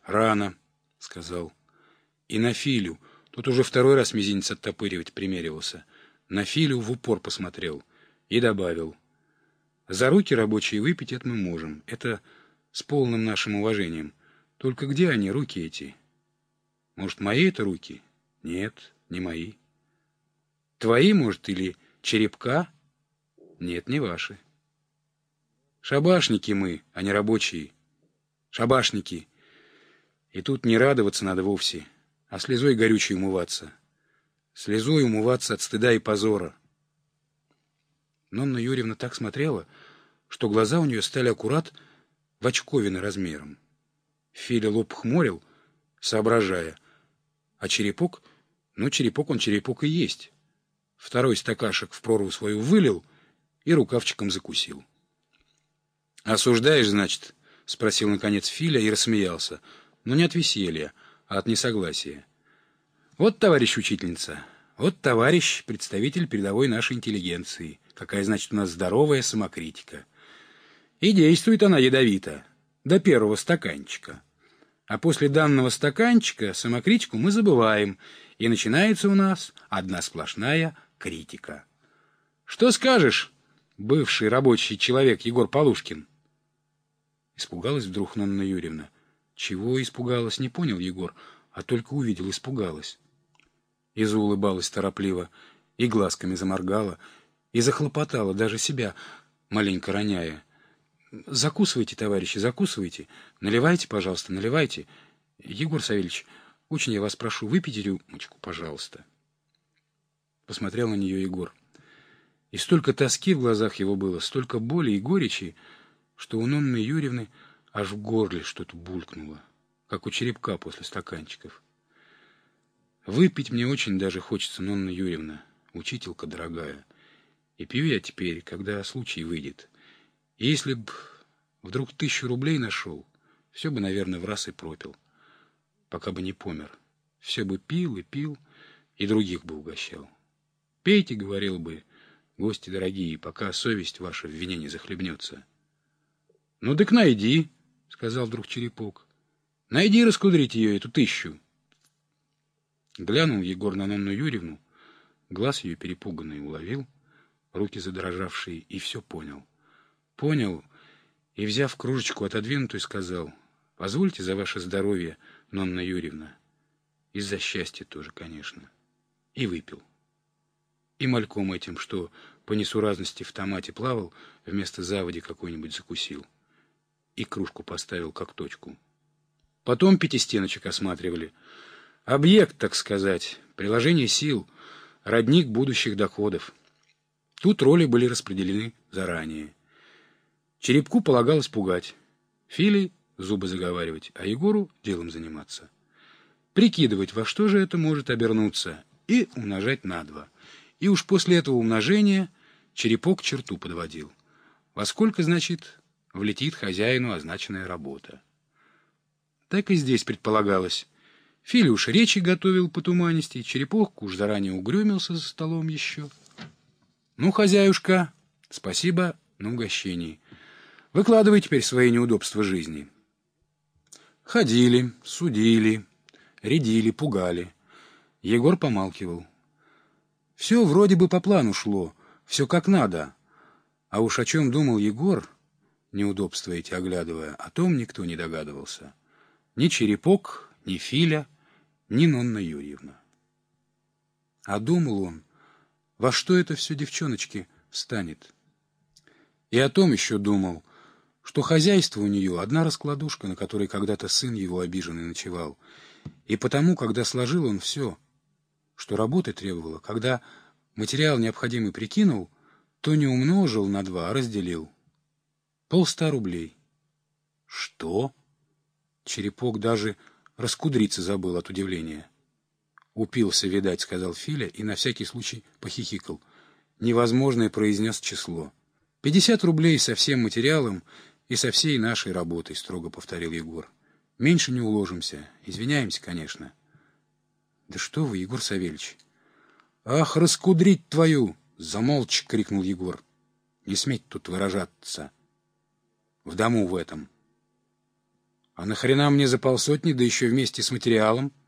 Рано, сказал. И на Филю, тут уже второй раз мизинец оттопыривать примеривался, на Филю в упор посмотрел и добавил: за руки рабочие выпить это мы можем, это с полным нашим уважением. Только где они, руки эти? Может, мои это руки? Нет, не мои. Твои, может, или черепка? Нет, не ваши. Шабашники мы, а не рабочие. Шабашники. И тут не радоваться надо вовсе, а слезой горючей умываться. Слезой умываться от стыда и позора. Нонна Юрьевна так смотрела, что глаза у нее стали аккурат в очковины размером. Филя лоб хмурил, соображая, а черепок, ну, черепок он черепок и есть. Второй стакашек в прорву свою вылил и рукавчиком закусил. «Осуждаешь, значит?» — спросил, наконец, Филя и рассмеялся, но не от веселья, а от несогласия. «Вот, товарищ учительница, вот, товарищ представитель передовой нашей интеллигенции, какая, значит, у нас здоровая самокритика. И действует она ядовито, до первого стаканчика. А после данного стаканчика самокритику мы забываем, и начинается у нас одна сплошная критика. Что скажешь, бывший рабочий человек Егор Полушкин?» Испугалась вдруг Нонна Юрьевна. Чего испугалась, не понял Егор, а только увидел, испугалась. И заулыбалась торопливо, и глазками заморгала, и захлопотала, даже себя маленько роняя. «Закусывайте, товарищи, закусывайте. Наливайте, пожалуйста, наливайте. Егор Савельевич, очень я вас прошу, выпейте рюмочку, пожалуйста». Посмотрел на нее Егор. И столько тоски в глазах его было, столько боли и горечи, что у Нонны Юрьевны аж в горле что-то булькнуло, как у черепка после стаканчиков. «Выпить мне очень даже хочется, Нонна Юрьевна, учителька дорогая. И пью я теперь, когда случай выйдет. И если б вдруг 1000 рублей нашел, все бы, наверное, в раз и пропил, пока бы не помер. Все бы пил и других бы угощал. Пейте, — говорил бы, — гости дорогие, пока совесть ваша в вине не захлебнется». «Ну так найди», — сказал вдруг черепок. «Найди раскудрить ее, эту 1000». Глянул Егор на Нонну Юрьевну, глаз ее перепуганный уловил, руки задрожавшие, и все понял. Понял, и, взяв кружечку отодвинутую, сказал: «Позвольте за ваше здоровье, Нонна Юрьевна». И за счастье тоже, конечно. И выпил. И мальком этим, что по несуразности в томате плавал, вместо заводи какой-нибудь закусил. И кружку поставил как точку. Потом пятистеночек осматривали. Объект, так сказать, приложение сил, родник будущих доходов. Тут роли были распределены заранее. Черепку полагалось пугать, Филе зубы заговаривать, а Егору делом заниматься. Прикидывать, во что же это может обернуться, и умножать на 2. И уж после этого умножения черепок черту подводил. Во сколько, значит, влетит хозяину означенная работа. Так и здесь предполагалось. Филя уж речи готовил по туманности, черепок уж заранее угрюмился за столом еще. «Ну, хозяюшка, спасибо на угощении. Выкладывай теперь свои неудобства жизни». Ходили, судили, рядили, пугали. Егор помалкивал. Все вроде бы по плану шло, все как надо. А уж о чем думал Егор, неудобства эти оглядывая, о том никто не догадывался. Ни черепок, ни Филя, ни Нонна Юрьевна. А думал он, во что это все, девчоночки, станет. И о том еще думал, что хозяйство у нее одна раскладушка, на которой когда-то сын его обиженный ночевал. И потому, когда сложил он все, что работы требовало, когда материал необходимый прикинул, то не умножил на 2, а разделил. 100 рублей. Что? Черепок даже раскудриться забыл от удивления. «Упился, видать», — сказал Филя и на всякий случай похихикал. Невозможное произнес число. 50 рублей со всем материалом и со всей нашей работой, строго повторил Егор. Меньше не уложимся. Извиняемся, конечно. Да что вы, Егор Савельевич. Ах, раскудрить твою! Замолчь, крикнул Егор. Не сметь тут выражаться. В дому в этом. А нахрена мне за полсотни, да еще вместе с материалом?